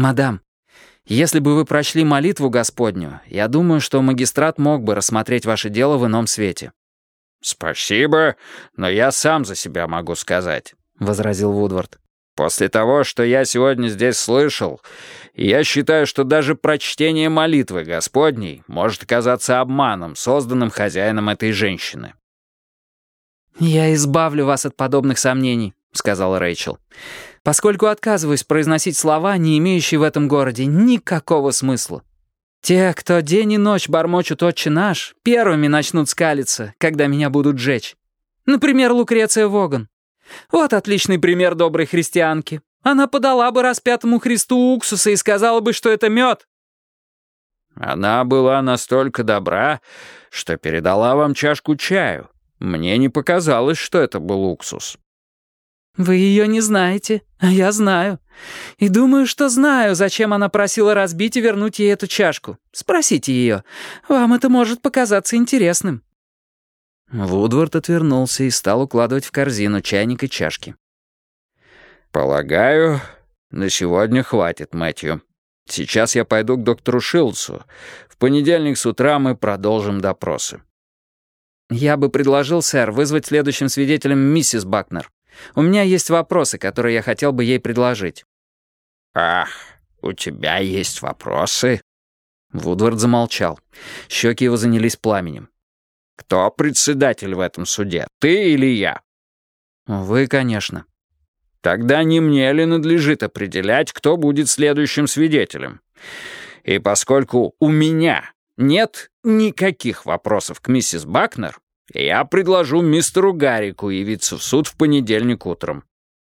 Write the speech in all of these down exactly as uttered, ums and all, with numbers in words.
«Мадам, если бы вы прочли молитву Господню, я думаю, что магистрат мог бы рассмотреть ваше дело в ином свете». «Спасибо, но я сам за себя могу сказать», — возразил Вудвард. «После того, что я сегодня здесь слышал, я считаю, что даже прочтение молитвы Господней может оказаться обманом, созданным хозяином этой женщины». «Я избавлю вас от подобных сомнений», — сказала Рэйчел, «поскольку отказываюсь произносить слова, не имеющие в этом городе никакого смысла. Те, кто день и ночь бормочут «Отче наш», первыми начнут скалиться, когда меня будут жечь. Например, Лукреция Воган. Вот отличный пример доброй христианки. Она подала бы распятому Христу уксуса и сказала бы, что это мед». «Она была настолько добра, что передала вам чашку чаю. Мне не показалось, что это был уксус». «Вы ее не знаете, а я знаю. И думаю, что знаю, зачем она просила разбить и вернуть ей эту чашку. Спросите ее. Вам это может показаться интересным». Вудвард отвернулся и стал укладывать в корзину чайник и чашки. «Полагаю, на сегодня хватит, Мэтью. Сейчас я пойду к доктору Шилдсу. В понедельник с утра мы продолжим допросы». «Я бы предложил, сэр, вызвать следующим свидетелем миссис Бакнер. У меня есть вопросы, которые я хотел бы ей предложить». «Ах, у тебя есть вопросы?» Вудвард замолчал. Щеки его занялись пламенем. «Кто председатель в этом суде, ты или я?» «Вы, конечно». «Тогда не мне ли надлежит определять, кто будет следующим свидетелем? И поскольку у меня нет никаких вопросов к миссис Бакнер, я предложу мистеру Гаррику явиться в суд в понедельник утром».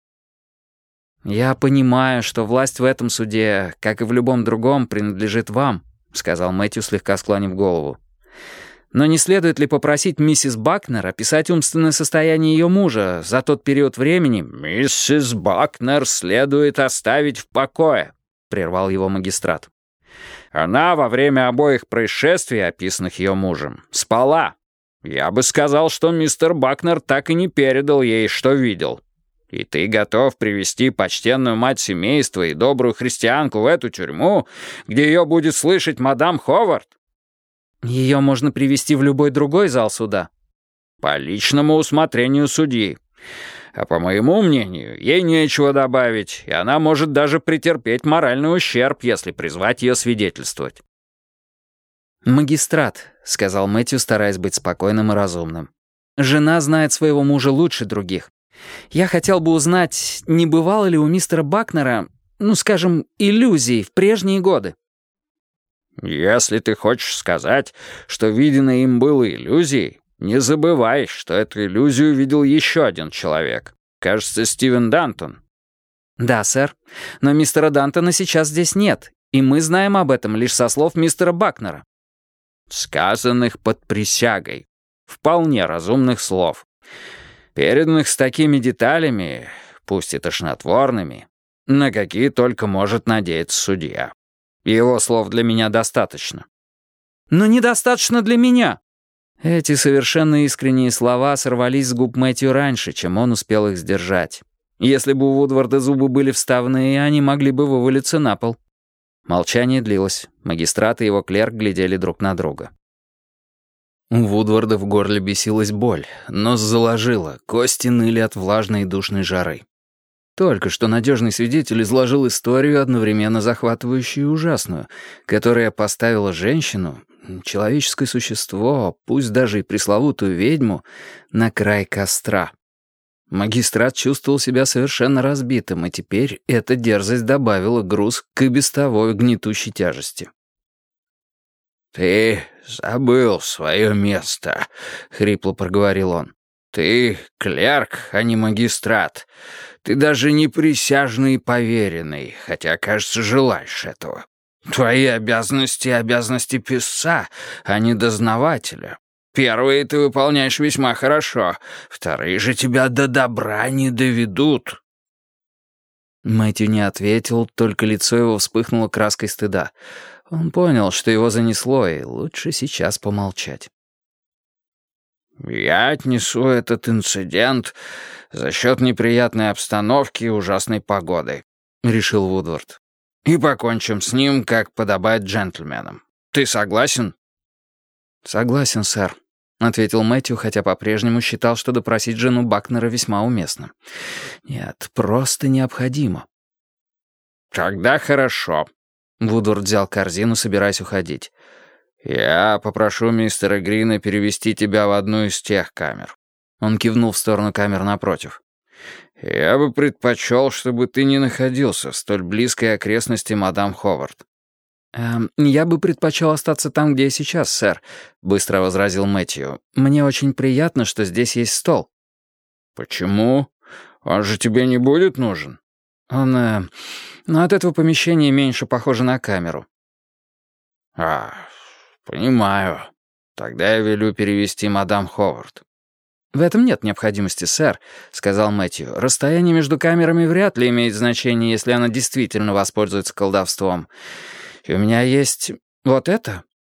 «Я понимаю, что власть в этом суде, как и в любом другом, принадлежит вам», — сказал Мэтью, слегка склонив голову. «Но не следует ли попросить миссис Бакнер описать умственное состояние ее мужа за тот период времени?» «Миссис Бакнер следует оставить в покое», — прервал его магистрат. «Она во время обоих происшествий, описанных ее мужем, спала. Я бы сказал, что мистер Бакнер так и не передал ей, что видел. И ты готов привести почтенную мать семейства и добрую христианку в эту тюрьму, где ее будет слышать мадам Ховард?» «Ее можно привести в любой другой зал суда». «По личному усмотрению судьи. А по моему мнению, ей нечего добавить, и она может даже претерпеть моральный ущерб, если призвать ее свидетельствовать». «Магистрат», — сказал Мэтью, стараясь быть спокойным и разумным. «Жена знает своего мужа лучше других. Я хотел бы узнать, не бывало ли у мистера Бакнера, ну, скажем, иллюзий в прежние годы». «Если ты хочешь сказать, что виденное им было иллюзией, не забывай, что эту иллюзию видел еще один человек. Кажется, Стивен Дантон». «Да, сэр. Но мистера Дантона сейчас здесь нет, и мы знаем об этом лишь со слов мистера Бакнера». «Сказанных под присягой. Вполне разумных слов. Переданных с такими деталями, пусть и тошнотворными, на какие только может надеяться судья. Его слов для меня достаточно». «Но недостаточно для меня». Эти совершенно искренние слова сорвались с губ Мэтью раньше, чем он успел их сдержать. Если бы у Вудварда зубы были вставные, они могли бы вывалиться на пол. Молчание длилось. Магистрат и его клерк глядели друг на друга. У Вудварда в горле бесилась боль, нос заложило, кости ныли от влажной и душной жары. Только что надежный свидетель изложил историю, одновременно захватывающую и ужасную, которая поставила женщину, человеческое существо, пусть даже и пресловутую ведьму, на край костра. Магистрат чувствовал себя совершенно разбитым, и теперь эта дерзость добавила груз к и без того гнетущей тяжести. «Ты забыл свое место», — хрипло проговорил он. «Ты клерк, а не магистрат. Ты даже не присяжный и поверенный, хотя, кажется, желаешь этого. Твои обязанности — обязанности писца, а не дознавателя. Первые ты выполняешь весьма хорошо, вторые же тебя до добра не доведут». Мэтью не ответил, только лицо его вспыхнуло краской стыда. Он понял, что его занесло, и лучше сейчас помолчать. «Я отнесу этот инцидент за счет неприятной обстановки и ужасной погоды», — решил Вудвард. И покончим с ним, как подобает джентльменам. Ты согласен?» «Согласен, сэр», — ответил Мэтью, хотя по-прежнему считал, что допросить жену Бакнера весьма уместно. «Нет, просто необходимо». «Тогда хорошо». Вудвард взял корзину, собираясь уходить. «Я попрошу мистера Грина перевести тебя в одну из тех камер». Он кивнул в сторону камер напротив. «Я бы предпочел, чтобы ты не находился в столь близкой окрестности мадам Ховард». «Эм, я бы предпочел остаться там, где я сейчас, сэр», — быстро возразил Мэтью. «Мне очень приятно, что здесь есть стол». «Почему? Он же тебе не будет нужен?» «Он... Э, но от этого помещения меньше похоже на камеру». «А, понимаю. Тогда я велю перевести мадам Ховард». «В этом нет необходимости, сэр», — сказал Мэтью. «Расстояние между камерами вряд ли имеет значение, если она действительно воспользуется колдовством. И у меня есть вот это».